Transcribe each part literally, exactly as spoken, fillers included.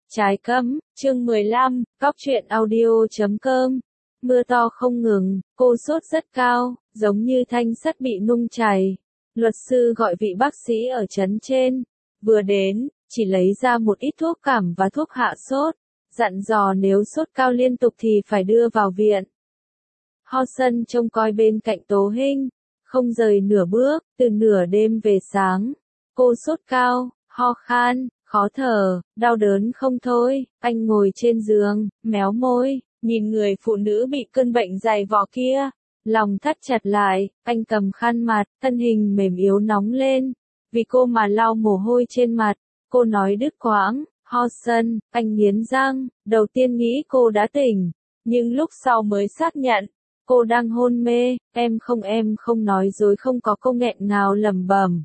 Trái cấm, chương mười lăm, cóc truyện audio chấm com. Mưa to không ngừng, cô sốt rất cao, giống như thanh sắt bị nung chảy. Luật sư gọi vị bác sĩ ở trấn trên. Vừa đến, chỉ lấy ra một ít thuốc cảm và thuốc hạ sốt. Dặn dò nếu sốt cao liên tục thì phải đưa vào viện. Ho Sân trông coi bên cạnh Tố Hinh, không rời nửa bước, từ nửa đêm về sáng. Cô sốt cao, ho khan, khó thở, đau đớn không thôi. Anh ngồi trên giường, méo môi, nhìn người phụ nữ bị cơn bệnh dày vò kia. Lòng thắt chặt lại, anh cầm khăn mặt, thân hình mềm yếu nóng lên. Vì cô mà lau mồ hôi trên mặt, cô nói đứt quãng, Ho Sân, anh nghiến răng, đầu tiên nghĩ cô đã tỉnh, nhưng lúc sau mới xác nhận, cô đang hôn mê, em không em không nói dối không có cô nghẹn ngào lẩm bẩm.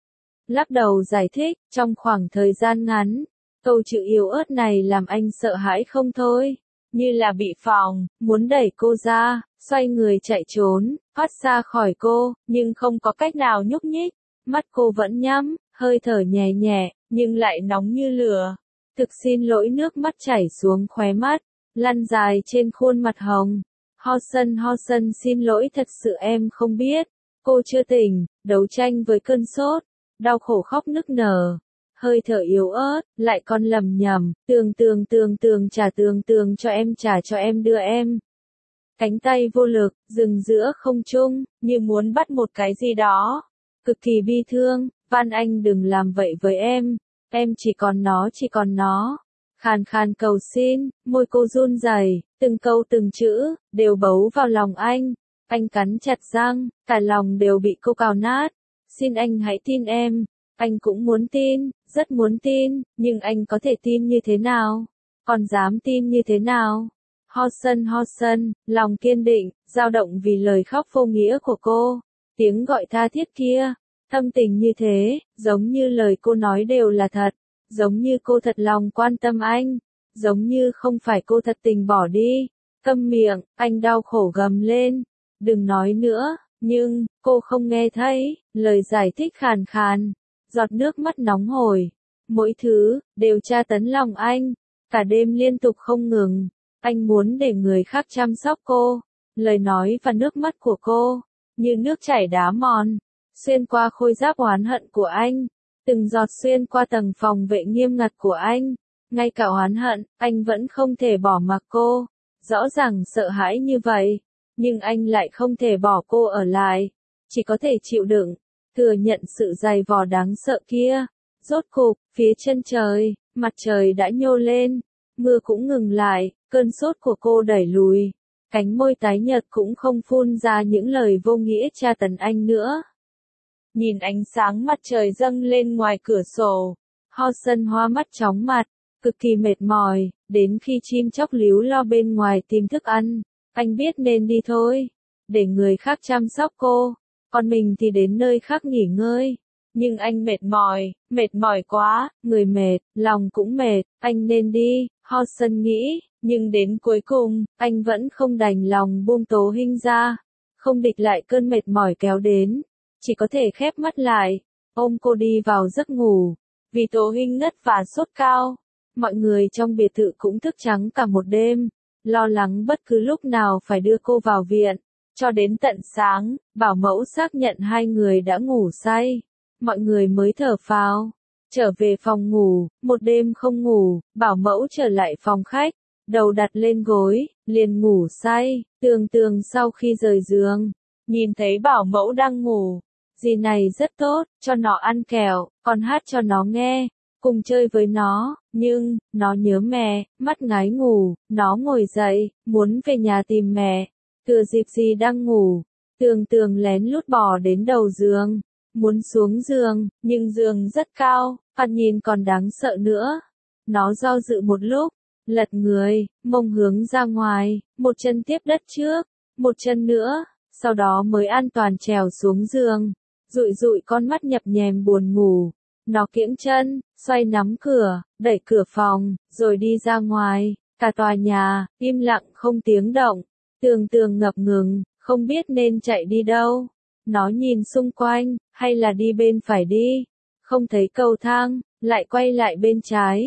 Lắc đầu giải thích, trong khoảng thời gian ngắn, câu chữ yếu ớt này làm anh sợ hãi không thôi, như là bị phòng, muốn đẩy cô ra, xoay người chạy trốn, thoát ra khỏi cô, nhưng không có cách nào nhúc nhích, mắt cô vẫn nhắm, hơi thở nhẹ nhẹ, nhưng lại nóng như lửa. Thực xin lỗi, nước mắt chảy xuống khóe mắt, lăn dài trên khuôn mặt hồng. Ho Sân Ho Sân xin lỗi, thật sự em không biết, cô chưa tỉnh, đấu tranh với cơn sốt, đau khổ khóc nức nở, hơi thở yếu ớt, lại còn lầm nhầm, tường tường tường tường trả tường tường cho em trả cho em đưa em. Cánh tay vô lực, dừng giữa không trung, như muốn bắt một cái gì đó, cực kỳ bi thương, van anh đừng làm vậy với em, em chỉ còn nó chỉ còn nó. Khàn khàn cầu xin, môi cô run rẩy, từng câu từng chữ, đều bấu vào lòng anh. Anh cắn chặt răng, cả lòng đều bị cô cào nát. Xin anh hãy tin em. Anh cũng muốn tin, rất muốn tin, nhưng anh có thể tin như thế nào? Còn dám tin như thế nào? Ho Sân Ho Sân, lòng kiên định, dao động vì lời khóc vô nghĩa của cô. Tiếng gọi tha thiết kia, thâm tình như thế, giống như lời cô nói đều là thật. Giống như cô thật lòng quan tâm anh, giống như không phải cô thật tình bỏ đi. Câm miệng, anh đau khổ gầm lên, đừng nói nữa, nhưng, cô không nghe thấy, lời giải thích khàn khàn, giọt nước mắt nóng hổi, mỗi thứ, đều tra tấn lòng anh, cả đêm liên tục không ngừng, anh muốn để người khác chăm sóc cô, lời nói và nước mắt của cô, như nước chảy đá mòn, xuyên qua khôi giáp oán hận của anh. Từng giọt xuyên qua tầng phòng vệ nghiêm ngặt của anh, ngay cả oán hận, anh vẫn không thể bỏ mặc cô, rõ ràng sợ hãi như vậy, nhưng anh lại không thể bỏ cô ở lại, chỉ có thể chịu đựng, thừa nhận sự dày vò đáng sợ kia. Rốt cục, phía chân trời, mặt trời đã nhô lên, mưa cũng ngừng lại, cơn sốt của cô đẩy lùi, cánh môi tái nhợt cũng không phun ra những lời vô nghĩa tra tấn anh nữa. Nhìn ánh sáng mặt trời dâng lên ngoài cửa sổ, Ho Sân hoa mắt chóng mặt, cực kỳ mệt mỏi, đến khi chim chóc líu lo bên ngoài tìm thức ăn, anh biết nên đi thôi, để người khác chăm sóc cô, còn mình thì đến nơi khác nghỉ ngơi. Nhưng anh mệt mỏi, mệt mỏi quá, người mệt, lòng cũng mệt, anh nên đi, Ho Sân nghĩ, nhưng đến cuối cùng, anh vẫn không đành lòng buông Tố Hinh ra, không địch lại cơn mệt mỏi kéo đến. Chỉ có thể khép mắt lại, ôm cô đi vào giấc ngủ, vì Tố Hinh ngất và sốt cao. Mọi người trong biệt thự cũng thức trắng cả một đêm, lo lắng bất cứ lúc nào phải đưa cô vào viện. Cho đến tận sáng, bảo mẫu xác nhận hai người đã ngủ say. Mọi người mới thở phào. Trở về phòng ngủ, một đêm không ngủ, bảo mẫu trở lại phòng khách, đầu đặt lên gối, liền ngủ say. Tường tường sau khi rời giường, nhìn thấy bảo mẫu đang ngủ. Dì này rất tốt, cho nó ăn kẹo, còn hát cho nó nghe, cùng chơi với nó, nhưng, nó nhớ mẹ, mắt ngái ngủ, nó ngồi dậy, muốn về nhà tìm mẹ. Thừa dịp dì đang ngủ, tường tường lén lút bò đến đầu giường, muốn xuống giường, nhưng giường rất cao, thoạt nhìn còn đáng sợ nữa. Nó do dự một lúc, lật người, mông hướng ra ngoài, một chân tiếp đất trước, một chân nữa, sau đó mới an toàn trèo xuống giường. Dụi dụi con mắt nhập nhèm buồn ngủ, nó kiễng chân, xoay nắm cửa, đẩy cửa phòng, rồi đi ra ngoài, cả tòa nhà, im lặng không tiếng động, tường tường ngập ngừng, không biết nên chạy đi đâu. Nó nhìn xung quanh, hay là đi bên phải đi, không thấy cầu thang, lại quay lại bên trái,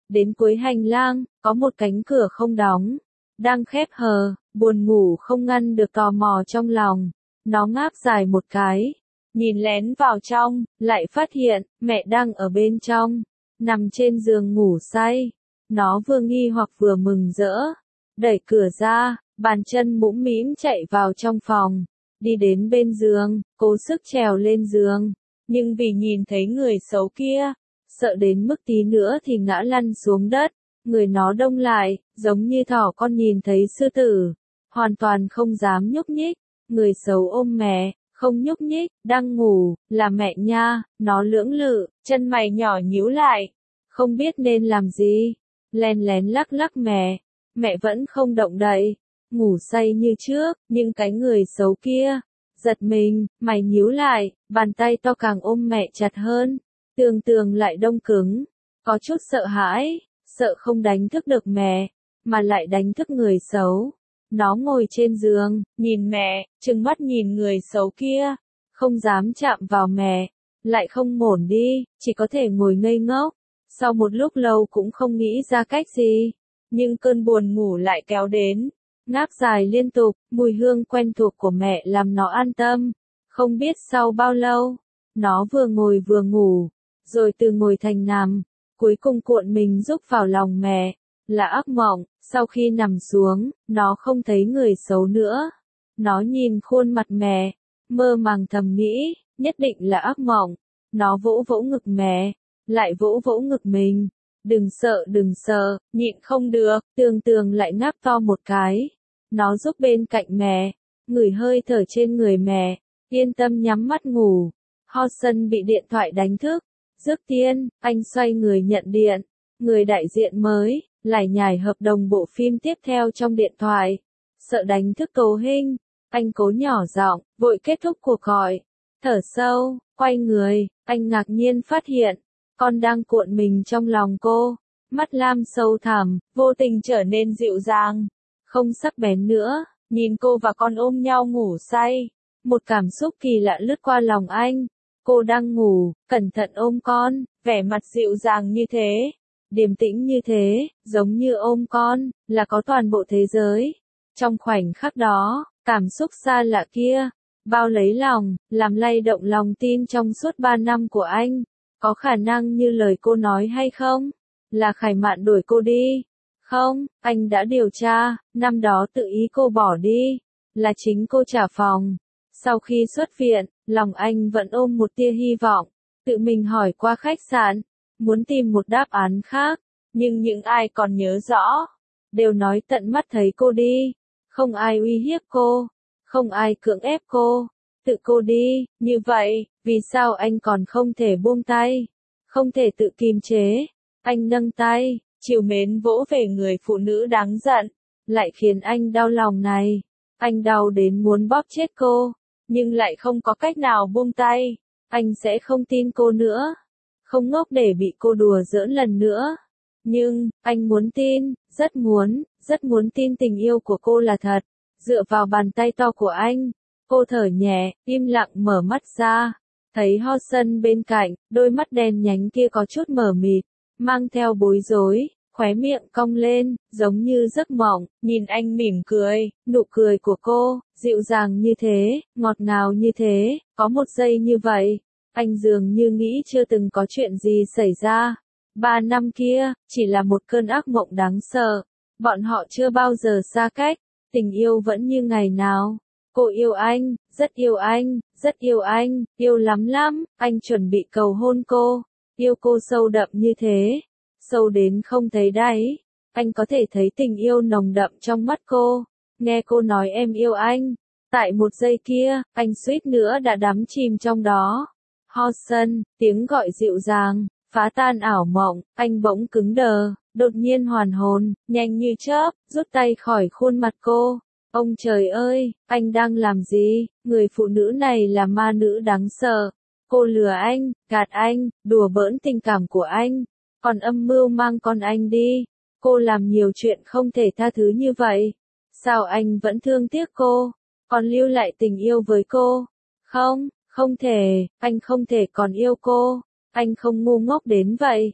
Đến cuối hành lang, có một cánh cửa không đóng, đang khép hờ, buồn ngủ không ngăn được tò mò trong lòng. Nó ngáp dài một cái, nhìn lén vào trong, lại phát hiện, mẹ đang ở bên trong, nằm trên giường ngủ say. Nó vừa nghi hoặc vừa mừng rỡ, đẩy cửa ra, bàn chân mũm mĩm chạy vào trong phòng, đi đến bên giường, cố sức trèo lên giường, nhưng vì nhìn thấy người xấu kia, sợ đến mức tí nữa thì ngã lăn xuống đất, người nó đông lại, giống như thỏ con nhìn thấy sư tử, hoàn toàn không dám nhúc nhích. Người xấu ôm mẹ, không nhúc nhích, đang ngủ, là mẹ nha. Nó lưỡng lự, chân mày nhỏ nhíu lại, không biết nên làm gì, len lén lắc lắc mẹ, mẹ vẫn không động đậy, ngủ say như trước, nhưng cái người xấu kia, giật mình, mày nhíu lại, bàn tay to càng ôm mẹ chặt hơn, tường tường lại đông cứng, có chút sợ hãi, sợ không đánh thức được mẹ, mà lại đánh thức người xấu. Nó ngồi trên giường, nhìn mẹ, trừng mắt nhìn người xấu kia, không dám chạm vào mẹ, lại không ngổn đi, chỉ có thể ngồi ngây ngốc. Sau một lúc lâu cũng không nghĩ ra cách gì, nhưng cơn buồn ngủ lại kéo đến, ngáp dài liên tục, mùi hương quen thuộc của mẹ làm nó an tâm. Không biết sau bao lâu, nó vừa ngồi vừa ngủ, rồi từ ngồi thành nằm, cuối cùng cuộn mình rúc vào lòng mẹ, là ác mộng. Sau khi nằm xuống, nó không thấy người xấu nữa. Nó nhìn khuôn mặt mẹ, mơ màng thầm nghĩ, nhất định là ác mộng. Nó vỗ vỗ ngực mẹ, lại vỗ vỗ ngực mình. Đừng sợ đừng sợ, nhịn không được, tường tường lại ngáp to một cái. Nó giúp bên cạnh mẹ, ngửi hơi thở trên người mẹ, yên tâm nhắm mắt ngủ. Hodgson bị điện thoại đánh thức. Trước tiên, anh xoay người nhận điện. Người đại diện mới, lải nhải hợp đồng bộ phim tiếp theo trong điện thoại. Sợ đánh thức Cố Hinh, anh cố nhỏ giọng, vội kết thúc cuộc gọi. Thở sâu, quay người, anh ngạc nhiên phát hiện, con đang cuộn mình trong lòng cô. Mắt lam sâu thẳm, vô tình trở nên dịu dàng, không sắc bén nữa, nhìn cô và con ôm nhau ngủ say. Một cảm xúc kỳ lạ lướt qua lòng anh. Cô đang ngủ, cẩn thận ôm con, vẻ mặt dịu dàng như thế, điềm tĩnh như thế, giống như ôm con, là có toàn bộ thế giới. Trong khoảnh khắc đó, cảm xúc xa lạ kia, bao lấy lòng, làm lay động lòng tin trong suốt ba năm của anh. Có khả năng như lời cô nói hay không? Là Khải Mạn đuổi cô đi? Không, anh đã điều tra, năm đó tự ý cô bỏ đi, là chính cô trả phòng. Sau khi xuất viện, lòng anh vẫn ôm một tia hy vọng, tự mình hỏi qua khách sạn, muốn tìm một đáp án khác, nhưng những ai còn nhớ rõ, đều nói tận mắt thấy cô đi, không ai uy hiếp cô, không ai cưỡng ép cô, tự cô đi. Như vậy, vì sao anh còn không thể buông tay, không thể tự kiềm chế? Anh nâng tay, trìu mến vỗ về người phụ nữ đáng giận, lại khiến anh đau lòng này. Anh đau đến muốn bóp chết cô, nhưng lại không có cách nào buông tay. Anh sẽ không tin cô nữa, không ngốc để bị cô đùa giỡn lần nữa. Nhưng, anh muốn tin, rất muốn, rất muốn tin tình yêu của cô là thật. Dựa vào bàn tay to của anh, cô thở nhẹ, im lặng mở mắt ra. Thấy Hodgson bên cạnh, đôi mắt đen nhánh kia có chút mờ mịt, mang theo bối rối, khóe miệng cong lên, giống như giấc mộng. Nhìn anh mỉm cười, nụ cười của cô, dịu dàng như thế, ngọt ngào như thế, có một giây như vậy, anh dường như nghĩ chưa từng có chuyện gì xảy ra. Ba năm kia, chỉ là một cơn ác mộng đáng sợ. Bọn họ chưa bao giờ xa cách, tình yêu vẫn như ngày nào. Cô yêu anh, rất yêu anh, rất yêu anh, yêu lắm lắm, anh chuẩn bị cầu hôn cô. Yêu cô sâu đậm như thế, sâu đến không thấy đáy. Anh có thể thấy tình yêu nồng đậm trong mắt cô. Nghe cô nói em yêu anh, tại một giây kia, anh suýt nữa đã đắm chìm trong đó. Hodgson, tiếng gọi dịu dàng, phá tan ảo mộng, anh bỗng cứng đờ, đột nhiên hoàn hồn, nhanh như chớp, rút tay khỏi khuôn mặt cô. Ông trời ơi, anh đang làm gì? Người phụ nữ này là ma nữ đáng sợ. Cô lừa anh, gạt anh, đùa bỡn tình cảm của anh, còn âm mưu mang con anh đi. Cô làm nhiều chuyện không thể tha thứ như vậy. Sao anh vẫn thương tiếc cô, còn lưu lại tình yêu với cô? Không, không thể, anh không thể còn yêu cô. Anh không ngu ngốc đến vậy.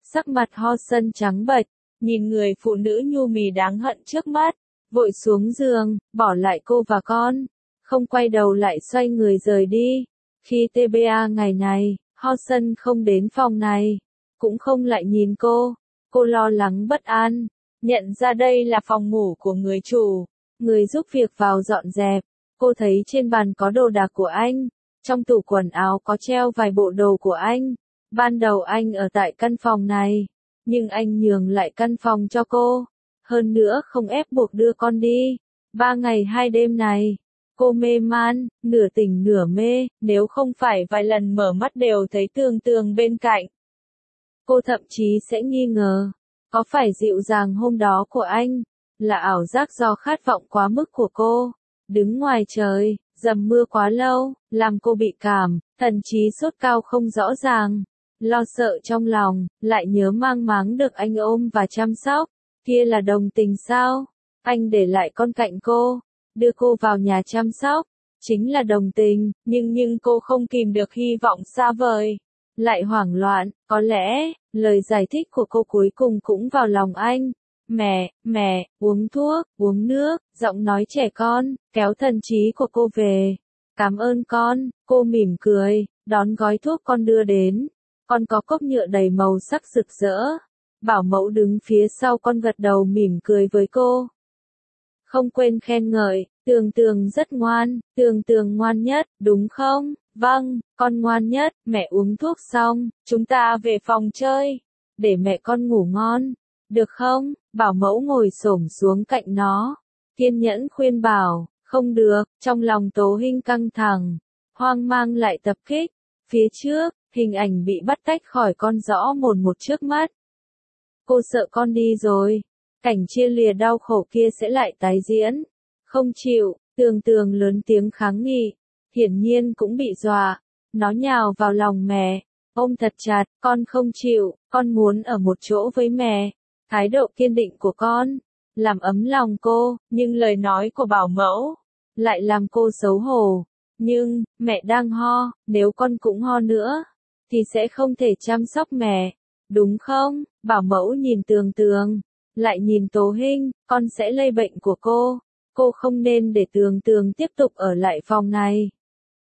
Sắc mặt Ho Sân trắng bệch, nhìn người phụ nữ nhu mì đáng hận trước mắt, vội xuống giường, bỏ lại cô và con, không quay đầu lại xoay người rời đi. Khi tê bê a ngày này, Ho Sân không đến phòng này, cũng không lại nhìn cô, cô lo lắng bất an, nhận ra đây là phòng ngủ của người chủ, người giúp việc vào dọn dẹp, cô thấy trên bàn có đồ đạc của anh, trong tủ quần áo có treo vài bộ đồ của anh, ban đầu anh ở tại căn phòng này, nhưng anh nhường lại căn phòng cho cô, hơn nữa không ép buộc đưa con đi, ba ngày hai đêm này. Cô mê man, nửa tỉnh nửa mê, nếu không phải vài lần mở mắt đều thấy Tường Tường bên cạnh. Cô thậm chí sẽ nghi ngờ, có phải dịu dàng hôm đó của anh, là ảo giác do khát vọng quá mức của cô. Đứng ngoài trời, dầm mưa quá lâu, làm cô bị cảm, thậm chí sốt cao không rõ ràng. Lo sợ trong lòng, lại nhớ mang máng được anh ôm và chăm sóc. Kia là đồng tình sao? Anh để lại con cạnh cô, đưa cô vào nhà chăm sóc, chính là đồng tình, nhưng nhưng cô không kìm được hy vọng xa vời, lại hoảng loạn, có lẽ, lời giải thích của cô cuối cùng cũng vào lòng anh. Mẹ, mẹ, uống thuốc, uống nước, giọng nói trẻ con, kéo thần trí của cô về. Cảm ơn con, cô mỉm cười, đón gói thuốc con đưa đến. Con có cốc nhựa đầy màu sắc rực rỡ. Bảo mẫu đứng phía sau con gật đầu mỉm cười với cô. Không quên khen ngợi, Tường Tường rất ngoan, Tường Tường ngoan nhất, đúng không? Vâng, con ngoan nhất, mẹ uống thuốc xong, chúng ta về phòng chơi, để mẹ con ngủ ngon, được không? Bảo mẫu ngồi xổm xuống cạnh nó, kiên nhẫn khuyên bảo, không được, trong lòng Tố Hinh căng thẳng, hoang mang lại tập kích, phía trước, hình ảnh bị bắt tách khỏi con rõ mồn một trước mắt. Cô sợ con đi rồi, cảnh chia lìa đau khổ kia sẽ lại tái diễn. Không chịu, Tường Tường lớn tiếng kháng nghị, hiển nhiên cũng bị dọa, nó nhào vào lòng mẹ, ôm thật chặt, con không chịu, con muốn ở một chỗ với mẹ. Thái độ kiên định của con, làm ấm lòng cô, nhưng lời nói của bảo mẫu, lại làm cô xấu hổ. Nhưng, mẹ đang ho, nếu con cũng ho nữa, thì sẽ không thể chăm sóc mẹ, đúng không? Bảo mẫu nhìn Tường Tường, lại nhìn Tố Hinh, con sẽ lây bệnh của cô, cô không nên để Tường Tường tiếp tục ở lại phòng này.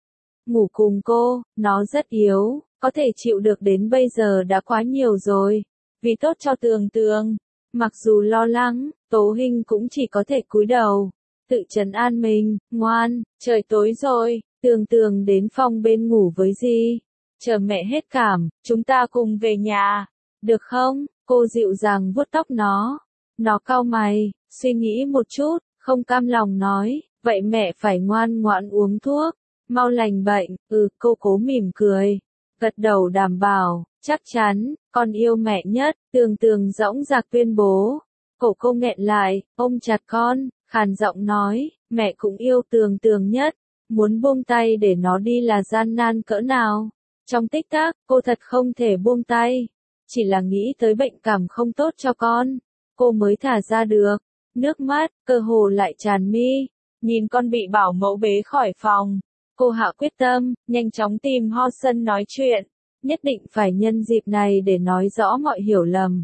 Ngủ cùng cô, nó rất yếu, có thể chịu được đến bây giờ đã quá nhiều rồi, vì tốt cho Tường Tường. Mặc dù lo lắng, Tố Hinh cũng chỉ có thể cúi đầu, tự trấn an mình, ngoan, trời tối rồi, Tường Tường đến phòng bên ngủ với dì. Chờ mẹ hết cảm, chúng ta cùng về nhà, được không? Cô dịu dàng vuốt tóc nó. Nó cau mày, suy nghĩ một chút, không cam lòng nói, vậy mẹ phải ngoan ngoãn uống thuốc, mau lành bệnh. Ừ, cô cố mỉm cười, gật đầu đảm bảo, chắc chắn, con yêu mẹ nhất. Tường Tường dõng dạc tuyên bố. Cổ cô nghẹn lại, ôm chặt con, khàn giọng nói, mẹ cũng yêu Tường Tường nhất, muốn buông tay để nó đi là gian nan cỡ nào. Trong tích tắc, cô thật không thể buông tay, chỉ là nghĩ tới bệnh cảm không tốt cho con, cô mới thả ra được. Nước mắt, cơ hồ lại tràn mi, nhìn con bị bảo mẫu bế khỏi phòng. Cô hạ quyết tâm, nhanh chóng tìm Ho Sân nói chuyện, nhất định phải nhân dịp này để nói rõ mọi hiểu lầm.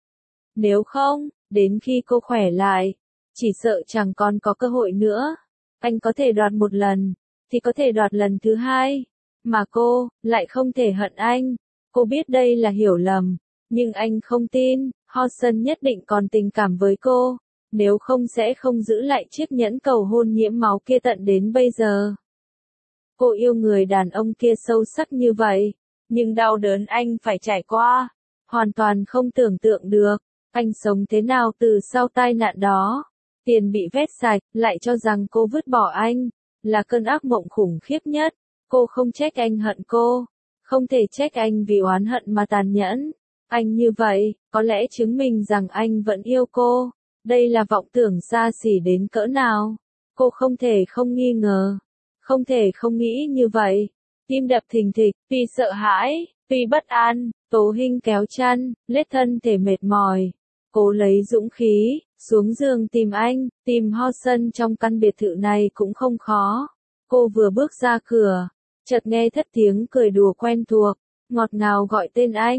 Nếu không, đến khi cô khỏe lại, chỉ sợ chẳng còn có cơ hội nữa. Anh có thể đoạt một lần, thì có thể đoạt lần thứ hai, mà cô, lại không thể hận anh. Cô biết đây là hiểu lầm, nhưng anh không tin, Ho Sân nhất định còn tình cảm với cô, nếu không sẽ không giữ lại chiếc nhẫn cầu hôn nhiễm máu kia tận đến bây giờ. Cô yêu người đàn ông kia sâu sắc như vậy, nhưng đau đớn anh phải trải qua, hoàn toàn không tưởng tượng được, anh sống thế nào từ sau tai nạn đó. Tiền bị vét sạch, lại cho rằng cô vứt bỏ anh, là cơn ác mộng khủng khiếp nhất. Cô không trách anh hận cô, không thể trách anh vì oán hận mà tàn nhẫn. Anh như vậy, có lẽ chứng minh rằng anh vẫn yêu cô. Đây là vọng tưởng xa xỉ đến cỡ nào. Cô không thể không nghi ngờ, không thể không nghĩ như vậy. Tim đập thình thịch, tuy sợ hãi, tuy bất an, Tố Hinh kéo chăn, lết thân thể mệt mỏi. Cố lấy dũng khí, xuống giường tìm anh, tìm Ho Sân trong căn biệt thự này cũng không khó. Cô vừa bước ra cửa, chợt nghe thất tiếng cười đùa quen thuộc, ngọt ngào gọi tên anh.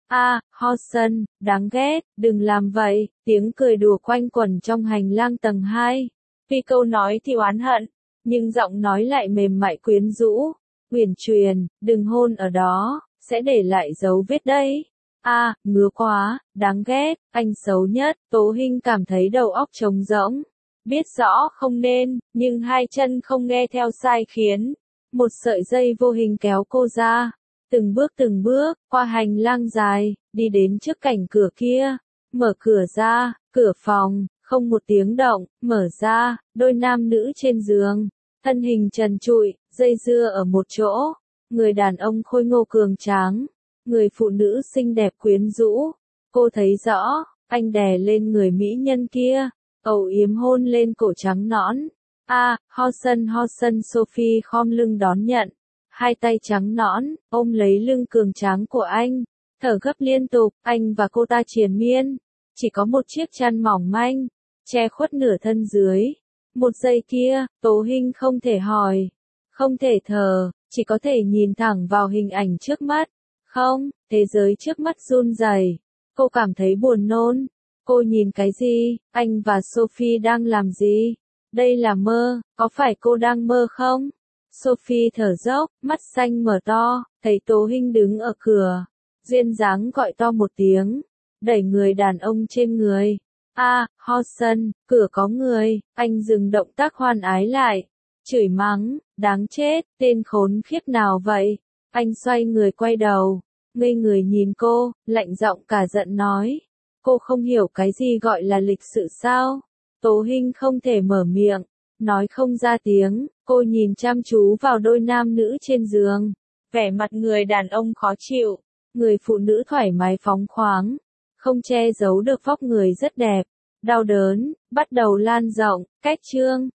A, Hodgson, đáng ghét, đừng làm vậy, tiếng cười đùa quanh quẩn trong hành lang tầng hai. Tuy câu nói thì oán hận, nhưng giọng nói lại mềm mại quyến rũ. Uyển Truyền, đừng hôn ở đó, sẽ để lại dấu vết đấy. A, ngứa quá, đáng ghét, anh xấu nhất. Tố Hinh cảm thấy đầu óc trống rỗng. Biết rõ không nên, nhưng hai chân không nghe theo sai khiến. Một sợi dây vô hình kéo cô ra. Từng bước từng bước, qua hành lang dài, đi đến trước cảnh cửa kia. Mở cửa ra, cửa phòng, không một tiếng động, mở ra, đôi nam nữ trên giường. Thân hình trần trụi, dây dưa ở một chỗ. Người đàn ông khôi ngô cường tráng. Người phụ nữ xinh đẹp quyến rũ. Cô thấy rõ, anh đè lên người mỹ nhân kia. Âu yếm hôn lên cổ trắng nõn. A, à, Hodgson Hodgson Sophie khom lưng đón nhận. Hai tay trắng nõn, ôm lấy lưng cường tráng của anh. Thở gấp liên tục, anh và cô ta triền miên. Chỉ có một chiếc chăn mỏng manh, che khuất nửa thân dưới. Một giây kia, Tố Hinh không thể hỏi. Không thể thở, chỉ có thể nhìn thẳng vào hình ảnh trước mắt. Không, thế giới trước mắt run rẩy. Cô cảm thấy buồn nôn. Cô nhìn cái gì? Anh và Sophie đang làm gì? Đây là mơ, có phải cô đang mơ không? Sophie thở dốc, mắt xanh mở to, thấy Tố Hinh đứng ở cửa. Duyên dáng gọi to một tiếng, đẩy người đàn ông trên người. A, à, Hodgson, cửa có người. Anh dừng động tác hoan ái lại. Chửi mắng, đáng chết, tên khốn khiếp nào vậy? Anh xoay người quay đầu, ngây người nhìn cô, lạnh giọng cả giận nói. Cô không hiểu cái gì gọi là lịch sự sao? Tố Hinh không thể mở miệng, nói không ra tiếng, cô nhìn chăm chú vào đôi nam nữ trên giường. Vẻ mặt người đàn ông khó chịu, người phụ nữ thoải mái phóng khoáng, không che giấu được vóc người rất đẹp. Đau đớn, bắt đầu lan rộng, cách chương.